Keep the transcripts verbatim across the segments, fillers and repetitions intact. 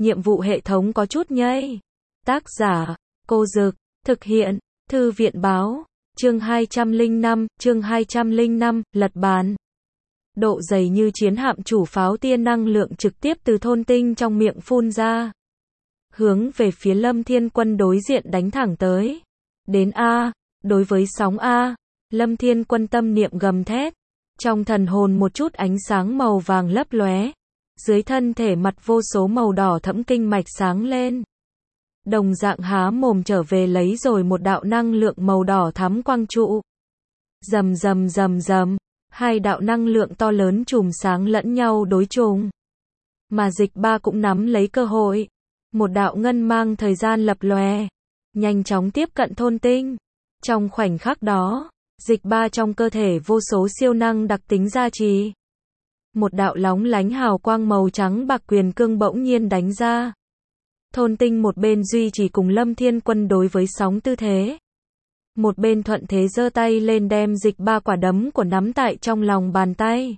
nhiệm vụ hệ thống có chút nhây. Tác giả, Cô Dực, thực hiện, Thư viện báo, chương hai trăm lẻ năm, chương hai trăm lẻ năm, lật bàn. Độ dày như chiến hạm chủ pháo tia năng lượng trực tiếp từ thôn tinh trong miệng phun ra. Hướng về phía Lâm Thiên Quân đối diện đánh thẳng tới. Đến A, đối với sóng A, Lâm Thiên Quân tâm niệm gầm thét. Trong thần hồn một chút ánh sáng màu vàng lấp lóe. Dưới thân thể mặt vô số màu đỏ thẫm kinh mạch sáng lên. Đồng dạng há mồm trở về lấy rồi một đạo năng lượng màu đỏ thắm quang trụ. Rầm rầm rầm rầm, hai đạo năng lượng to lớn chùm sáng lẫn nhau đối trùng. Mà Dịch Ba cũng nắm lấy cơ hội. Một đạo ngân mang thời gian lập lòe, nhanh chóng tiếp cận thôn tinh. Trong khoảnh khắc đó, Dịch Ba trong cơ thể vô số siêu năng đặc tính gia trì. Một đạo lóng lánh hào quang màu trắng bạc quyền cương bỗng nhiên đánh ra. Thôn tinh một bên duy trì cùng Lâm Thiên Quân đối với sóng tư thế. Một bên thuận thế giơ tay lên đem Dịch Ba quả đấm của nắm tại trong lòng bàn tay.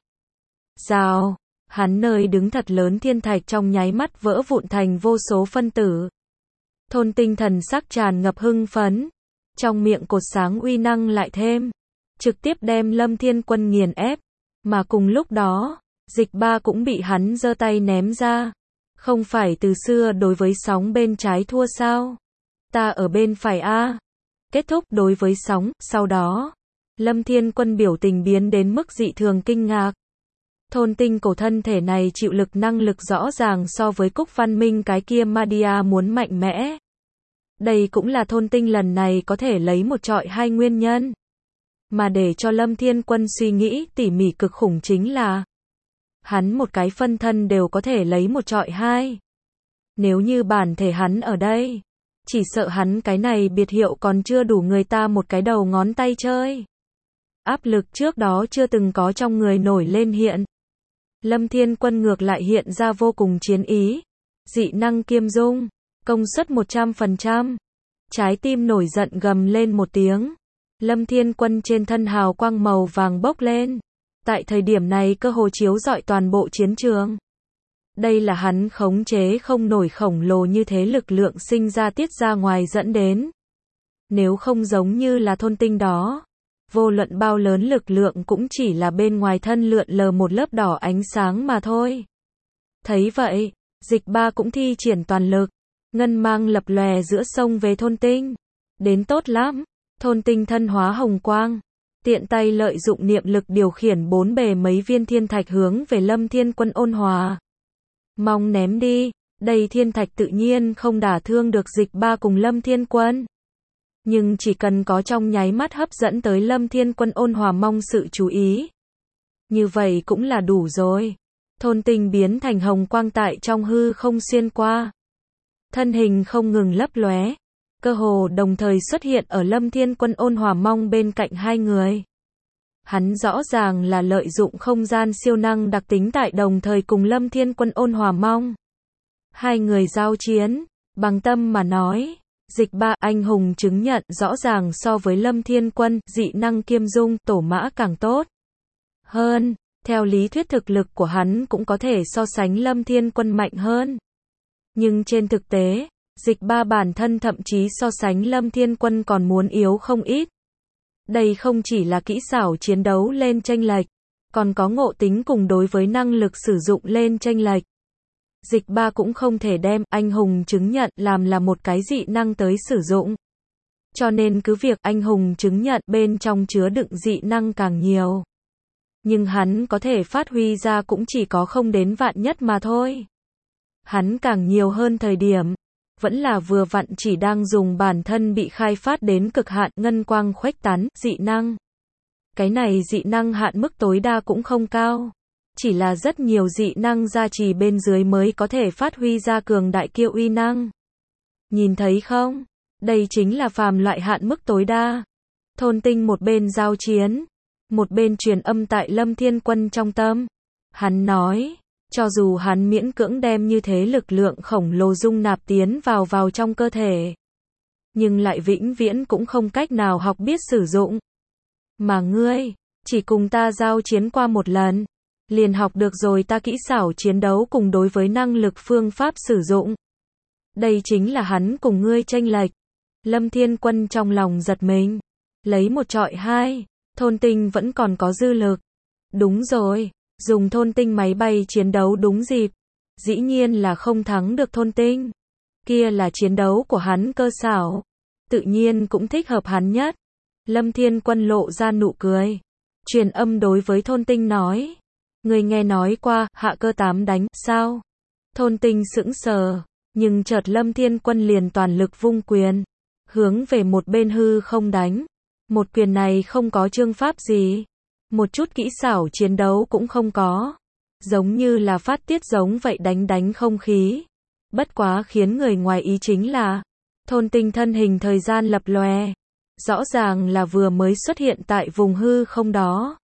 Rào, hắn nơi đứng thật lớn thiên thạch trong nháy mắt vỡ vụn thành vô số phân tử. Thôn tinh thần sắc tràn ngập hưng phấn. Trong miệng cột sáng uy năng lại thêm. Trực tiếp đem Lâm Thiên Quân nghiền ép. Mà cùng lúc đó, Dịch Ba cũng bị hắn giơ tay ném ra. Không phải từ xưa đối với sóng bên trái thua sao? Ta ở bên phải a. Kết thúc đối với sóng, sau đó, Lâm Thiên Quân biểu tình biến đến mức dị thường kinh ngạc. Thôn tinh cổ thân thể này chịu lực năng lực rõ ràng so với Cúc Văn Minh cái kia Madia muốn mạnh mẽ. Đây cũng là thôn tinh lần này có thể lấy một trọi hai nguyên nhân. Mà để cho Lâm Thiên Quân suy nghĩ tỉ mỉ cực khủng chính là hắn một cái phân thân đều có thể lấy một trọi hai. Nếu như bản thể hắn ở đây, chỉ sợ hắn cái này biệt hiệu còn chưa đủ người ta một cái đầu ngón tay chơi. Áp lực trước đó chưa từng có trong người nổi lên hiện. Lâm Thiên Quân ngược lại hiện ra vô cùng chiến ý. Dị năng kiêm dung, công suất một trăm phần trăm. Trái tim nổi giận gầm lên một tiếng. Lâm Thiên Quân trên thân hào quang màu vàng bốc lên. Tại thời điểm này cơ hồ chiếu rọi toàn bộ chiến trường. Đây là hắn khống chế không nổi khổng lồ như thế lực lượng sinh ra tiết ra ngoài dẫn đến. Nếu không giống như là thôn tinh đó, vô luận bao lớn lực lượng cũng chỉ là bên ngoài thân lượn lờ một lớp đỏ ánh sáng mà thôi. Thấy vậy, Dịch Ba cũng thi triển toàn lực, ngân mang lập lòe giữa sông về thôn tinh. Đến tốt lắm, thôn tinh thân hóa hồng quang. Tiện tay lợi dụng niệm lực điều khiển bốn bề mấy viên thiên thạch hướng về Lâm Thiên Quân ôn hòa. Mong ném đi, đây thiên thạch tự nhiên không đả thương được Dịch Ba cùng Lâm Thiên Quân. Nhưng chỉ cần có trong nháy mắt hấp dẫn tới Lâm Thiên Quân ôn hòa mong sự chú ý. Như vậy cũng là đủ rồi. Thôn tinh biến thành hồng quang tại trong hư không xuyên qua. Thân hình không ngừng lấp lóe. Cơ hồ đồng thời xuất hiện ở Lâm Thiên Quân ôn hòa mong bên cạnh hai người. Hắn rõ ràng là lợi dụng không gian siêu năng đặc tính tại đồng thời cùng Lâm Thiên Quân ôn hòa mong. Hai người giao chiến, bằng tâm mà nói. Dịch Ba anh hùng chứng nhận rõ ràng so với Lâm Thiên Quân, dị năng kiêm dung, tổ mã càng tốt. Hơn, theo lý thuyết thực lực của hắn cũng có thể so sánh Lâm Thiên Quân mạnh hơn. Nhưng trên thực tế, Dịch Ba bản thân thậm chí so sánh Lâm Thiên Quân còn muốn yếu không ít. Đây không chỉ là kỹ xảo chiến đấu lên chênh lệch, còn có ngộ tính cùng đối với năng lực sử dụng lên chênh lệch. Dịch Ba cũng không thể đem anh hùng chứng nhận làm là một cái dị năng tới sử dụng. Cho nên cứ việc anh hùng chứng nhận bên trong chứa đựng dị năng càng nhiều. Nhưng hắn có thể phát huy ra cũng chỉ có không đến vạn nhất mà thôi. Hắn càng nhiều hơn thời điểm, vẫn là vừa vặn chỉ đang dùng bản thân bị khai phát đến cực hạn ngân quang khuếch tán, dị năng. Cái này dị năng hạn mức tối đa cũng không cao. Chỉ là rất nhiều dị năng gia trì bên dưới mới có thể phát huy ra cường đại kiêu uy năng. Nhìn thấy không? Đây chính là phàm loại hạn mức tối đa. Thôn tinh một bên giao chiến, một bên truyền âm tại Lâm Thiên Quân trong tâm. Hắn nói, cho dù hắn miễn cưỡng đem như thế lực lượng khổng lồ dung nạp tiến vào vào trong cơ thể, nhưng lại vĩnh viễn cũng không cách nào học biết sử dụng. Mà ngươi, chỉ cùng ta giao chiến qua một lần, liền học được rồi ta kỹ xảo chiến đấu cùng đối với năng lực phương pháp sử dụng. Đây chính là hắn cùng ngươi chênh lệch. Lâm Thiên Quân trong lòng giật mình. Lấy một trọi hai, thôn tinh vẫn còn có dư lực. Đúng rồi, dùng thôn tinh máy bay chiến đấu đúng dịp. Dĩ nhiên là không thắng được thôn tinh. Kia là chiến đấu của hắn cơ xảo. Tự nhiên cũng thích hợp hắn nhất. Lâm Thiên Quân lộ ra nụ cười. Truyền âm đối với thôn tinh nói. Người nghe nói qua, hạ cơ tám đánh, sao? Thôn tinh sững sờ. Nhưng chợt Lâm Thiên Quân liền toàn lực vung quyền. Hướng về một bên hư không đánh. Một quyền này không có chương pháp gì. Một chút kỹ xảo chiến đấu cũng không có. Giống như là phát tiết giống vậy đánh đánh không khí. Bất quá khiến người ngoài ý chính là thôn tinh thân hình thời gian lập lòe. Rõ ràng là vừa mới xuất hiện tại vùng hư không đó.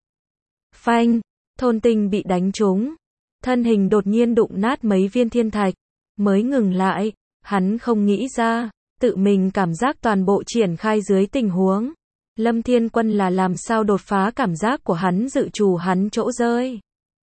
Phanh, thôn tinh bị đánh trúng. Thân hình đột nhiên đụng nát mấy viên thiên thạch. Mới ngừng lại, hắn không nghĩ ra, tự mình cảm giác toàn bộ triển khai dưới tình huống. Lâm Thiên Quân là làm sao đột phá cảm giác của hắn dự trù hắn chỗ rơi.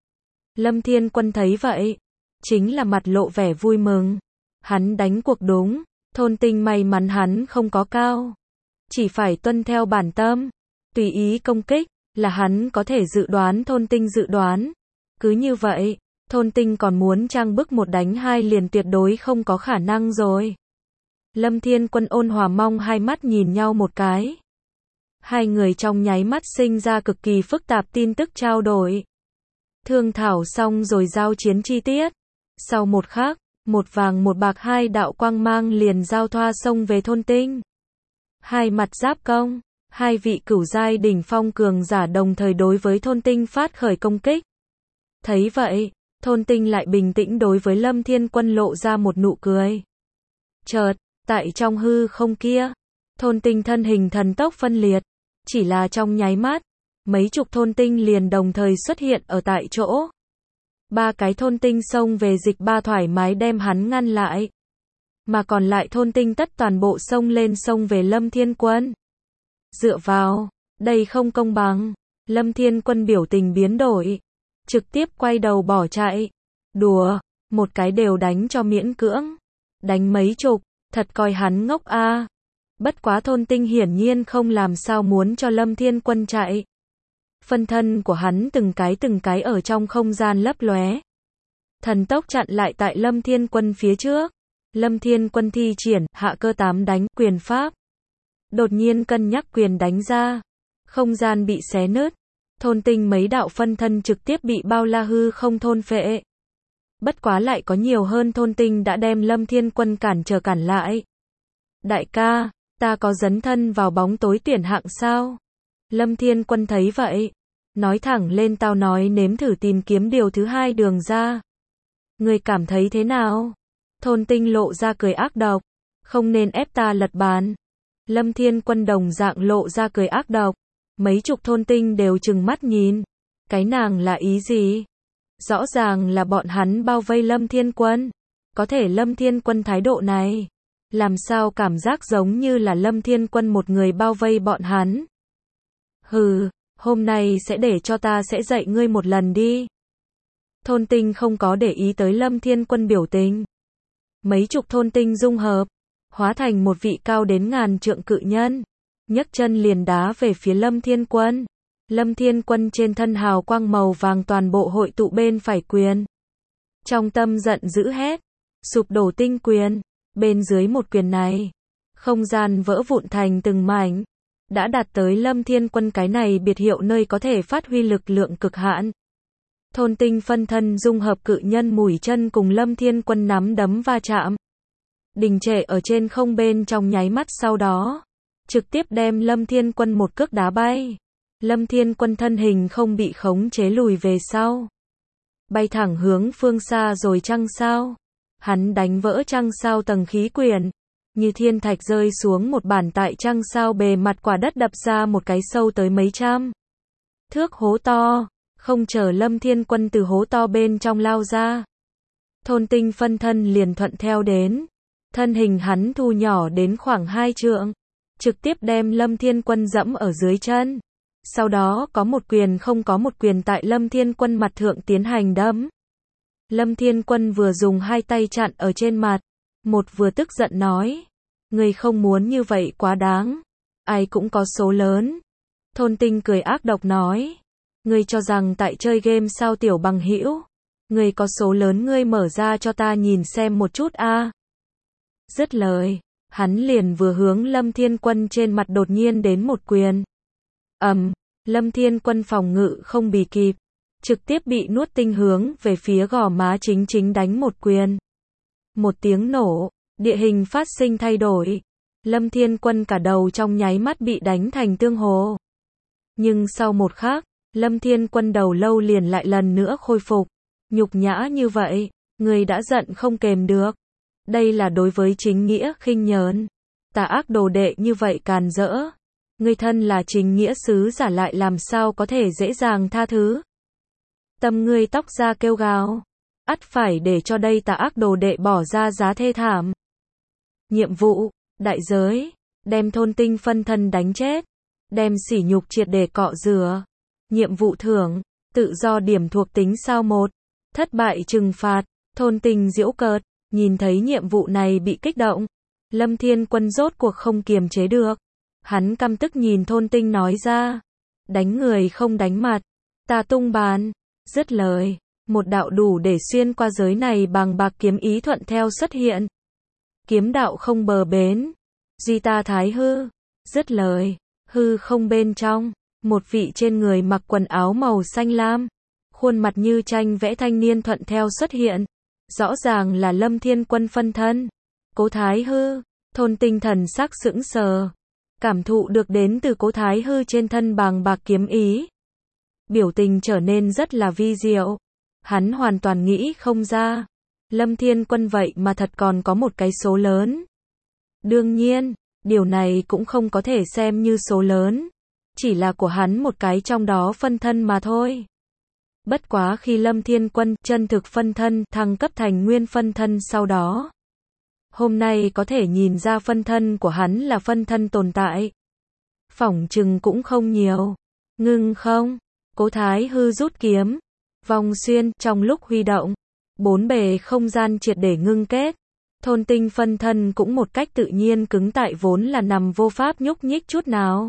Lâm Thiên Quân thấy vậy, chính là mặt lộ vẻ vui mừng. Hắn đánh cuộc đúng, thôn tinh may mắn hắn không có cao. Chỉ phải tuân theo bản tâm, tùy ý công kích, là hắn có thể dự đoán thôn tinh dự đoán. Cứ như vậy, thôn tinh còn muốn trang bức một đánh hai liền tuyệt đối không có khả năng rồi. Lâm Thiên Quân ôn hòa mong hai mắt nhìn nhau một cái. Hai người trong nháy mắt sinh ra cực kỳ phức tạp tin tức trao đổi. Thương thảo xong rồi giao chiến chi tiết. Sau một khắc, một vàng một bạc hai đạo quang mang liền giao thoa xông về thôn tinh. Hai mặt giáp công, hai vị cửu giai đỉnh phong cường giả đồng thời đối với thôn tinh phát khởi công kích. Thấy vậy, thôn tinh lại bình tĩnh đối với Lâm Thiên Quân lộ ra một nụ cười. Chợt, tại trong hư không kia, thôn tinh thân hình thần tốc phân liệt. Chỉ là trong nháy mắt, mấy chục thôn tinh liền đồng thời xuất hiện ở tại chỗ. Ba cái thôn tinh xông về dịch ba thoải mái đem hắn ngăn lại. Mà còn lại thôn tinh tất toàn bộ xông lên xông về Lâm Thiên Quân. Dựa vào, đây không công bằng. Lâm Thiên Quân biểu tình biến đổi. Trực tiếp quay đầu bỏ chạy. Đùa, một cái đều đánh cho miễn cưỡng. Đánh mấy chục, thật coi hắn ngốc a. À. Bất quá thôn tinh hiển nhiên không làm sao muốn cho Lâm Thiên Quân chạy. Phân thân của hắn từng cái từng cái ở trong không gian lấp lóe. Thần tốc chặn lại tại Lâm Thiên Quân phía trước. Lâm Thiên Quân thi triển hạ cơ tám đánh quyền pháp. Đột nhiên cân nhắc quyền đánh ra. Không gian bị xé nứt. Thôn tinh mấy đạo phân thân trực tiếp bị bao la hư không thôn phệ. Bất quá lại có nhiều hơn thôn tinh đã đem Lâm Thiên Quân cản trở cản lại. Đại ca, ta có dấn thân vào bóng tối tuyển hạng sao? Lâm Thiên Quân thấy vậy. Nói thẳng lên tao nói nếm thử tìm kiếm điều thứ hai đường ra. Người cảm thấy thế nào? Thôn tinh lộ ra cười ác độc. Không nên ép ta lật bàn. Lâm Thiên Quân đồng dạng lộ ra cười ác độc. Mấy chục thôn tinh đều trừng mắt nhìn. Cái nàng là ý gì? Rõ ràng là bọn hắn bao vây Lâm Thiên Quân. Có thể Lâm Thiên Quân thái độ này. Làm sao cảm giác giống như là Lâm Thiên Quân một người bao vây bọn hắn. Hừ, hôm nay sẽ để cho ta sẽ dạy ngươi một lần đi. Thôn tinh không có để ý tới Lâm Thiên Quân biểu tình. Mấy chục thôn tinh dung hợp. Hóa thành một vị cao đến ngàn trượng cự nhân. Nhấc chân liền đá về phía Lâm Thiên Quân. Lâm Thiên Quân trên thân hào quang màu vàng toàn bộ hội tụ bên phải quyền. Trong tâm giận dữ hét. Sụp đổ tinh quyền. Bên dưới một quyền này. Không gian vỡ vụn thành từng mảnh. Đã đạt tới Lâm Thiên Quân cái này biệt hiệu nơi có thể phát huy lực lượng cực hạn. Thôn tinh phân thân dung hợp cự nhân mùi chân cùng Lâm Thiên Quân nắm đấm va chạm. Đình trệ ở trên không bên trong nháy mắt sau đó. Trực tiếp đem Lâm Thiên Quân một cước đá bay. Lâm Thiên Quân thân hình không bị khống chế lùi về sau. Bay thẳng hướng phương xa rồi trăng sao. Hắn đánh vỡ trăng sao tầng khí quyển. Như thiên thạch rơi xuống một bản tại trăng sao bề mặt quả đất đập ra một cái sâu tới mấy trăm thước hố to. Không chờ Lâm Thiên Quân từ hố to bên trong lao ra. Thôn tinh phân thân liền thuận theo đến. Thân hình hắn thu nhỏ đến khoảng hai trượng. Trực tiếp đem Lâm Thiên Quân dẫm ở dưới chân. Sau đó có một quyền không có một quyền tại Lâm Thiên Quân mặt thượng tiến hành đấm. Lâm Thiên Quân vừa dùng hai tay chặn ở trên mặt, một vừa tức giận nói, ngươi không muốn như vậy quá đáng, ai cũng có số lớn. Thôn Tinh cười ác độc nói, ngươi cho rằng tại chơi game sao tiểu bằng hữu, ngươi có số lớn ngươi mở ra cho ta nhìn xem một chút a. À. Dứt lời, hắn liền vừa hướng Lâm Thiên Quân trên mặt đột nhiên đến một quyền. Ầm, um, Lâm Thiên Quân phòng ngự không bì kịp, trực tiếp bị nuốt tinh hướng về phía gò má chính chính đánh một quyền. Một tiếng nổ, địa hình phát sinh thay đổi. Lâm Thiên Quân cả đầu trong nháy mắt bị đánh thành tương hồ. Nhưng sau một khắc, Lâm Thiên Quân đầu lâu liền lại lần nữa khôi phục. Nhục nhã như vậy, người đã giận không kềm được. Đây là đối với chính nghĩa khinh nhờn. Tà ác đồ đệ như vậy càn rỡ. Người thân là chính nghĩa sứ giả lại làm sao có thể dễ dàng tha thứ. Tâm ngươi tóc ra kêu gào. Ắt phải để cho đây tà ác đồ đệ bỏ ra giá thê thảm. Nhiệm vụ, đại giới, đem Thôn Tinh phân thân đánh chết. Đem sỉ nhục triệt để cọ rửa. Nhiệm vụ thưởng, tự do điểm thuộc tính sao một. Thất bại trừng phạt, Thôn Tinh giễu cợt. Nhìn thấy nhiệm vụ này bị kích động. Lâm Thiên Quân rốt cuộc không kiềm chế được. Hắn căm tức nhìn Thôn Tinh nói ra. Đánh người không đánh mặt. Ta tung bàn. Dứt lời. Một đạo đủ để xuyên qua giới này bằng bạc kiếm ý thuận theo xuất hiện. Kiếm đạo không bờ bến. Duy ta thái hư. Dứt lời. Hư không bên trong. Một vị trên người mặc quần áo màu xanh lam. Khuôn mặt như tranh vẽ thanh niên thuận theo xuất hiện. Rõ ràng là Lâm Thiên Quân phân thân. Cố Thái Hư. Thôn Tinh thần sắc sững sờ. Cảm thụ được đến từ Cố Thái Hư trên thân bàng bạc kiếm ý. Biểu tình trở nên rất là vi diệu. Hắn hoàn toàn nghĩ không ra. Lâm Thiên Quân vậy mà thật còn có một cái số lớn. Đương nhiên, điều này cũng không có thể xem như số lớn. Chỉ là của hắn một cái trong đó phân thân mà thôi. Bất quá khi Lâm Thiên Quân chân thực phân thân thăng cấp thành nguyên phân thân sau đó. Hôm nay có thể nhìn ra phân thân của hắn là phân thân tồn tại. Phỏng chừng cũng không nhiều. Ngưng không? Cố Thái Hư rút kiếm. Vòng xuyên trong lúc huy động. Bốn bề không gian triệt để ngưng kết. Thôn Tinh phân thân cũng một cách tự nhiên cứng tại vốn là nằm vô pháp nhúc nhích chút nào.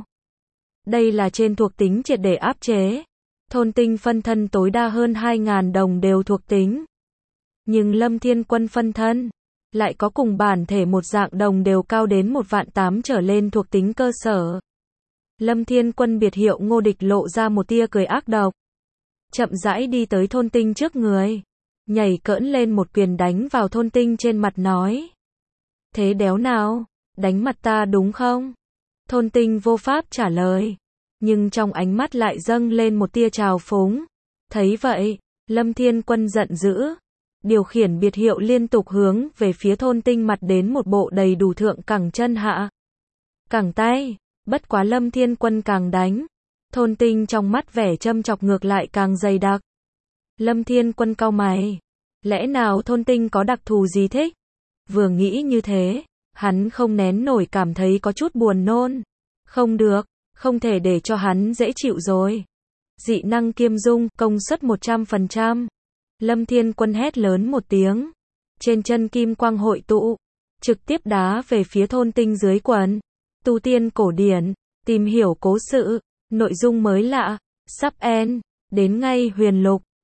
Đây là trên thuộc tính triệt để áp chế. Thôn Tinh phân thân tối đa hơn hai nghìn đồng đều thuộc tính. Nhưng Lâm Thiên Quân phân thân lại có cùng bản thể một dạng đồng đều cao đến một vạn tám trở lên thuộc tính cơ sở. Lâm Thiên Quân biệt hiệu Ngô Địch lộ ra một tia cười ác độc. Chậm rãi đi tới Thôn Tinh trước người. Nhảy cỡn lên một quyền đánh vào Thôn Tinh trên mặt nói. Thế đéo nào? Đánh mặt ta đúng không? Thôn Tinh vô pháp trả lời. Nhưng trong ánh mắt lại dâng lên một tia trào phúng. Thấy vậy, Lâm Thiên Quân giận dữ. Điều khiển biệt hiệu liên tục hướng về phía Thôn Tinh mặt đến một bộ đầy đủ thượng cẳng chân hạ. Cẳng tay, bất quá Lâm Thiên Quân càng đánh. Thôn Tinh trong mắt vẻ châm chọc ngược lại càng dày đặc. Lâm Thiên Quân cau mày. Lẽ nào Thôn Tinh có đặc thù gì thích? Vừa nghĩ như thế, hắn không nén nổi cảm thấy có chút buồn nôn. Không được. Không thể để cho hắn dễ chịu rồi. Dị năng kiêm dung, công suất một trăm phần trăm. Lâm Thiên Quân hét lớn một tiếng. Trên chân kim quang hội tụ. Trực tiếp đá về phía Thôn Tinh dưới quần. Tu tiên cổ điển. Tìm hiểu cố sự. Nội dung mới lạ. Sub N. Đến ngay huyền lục.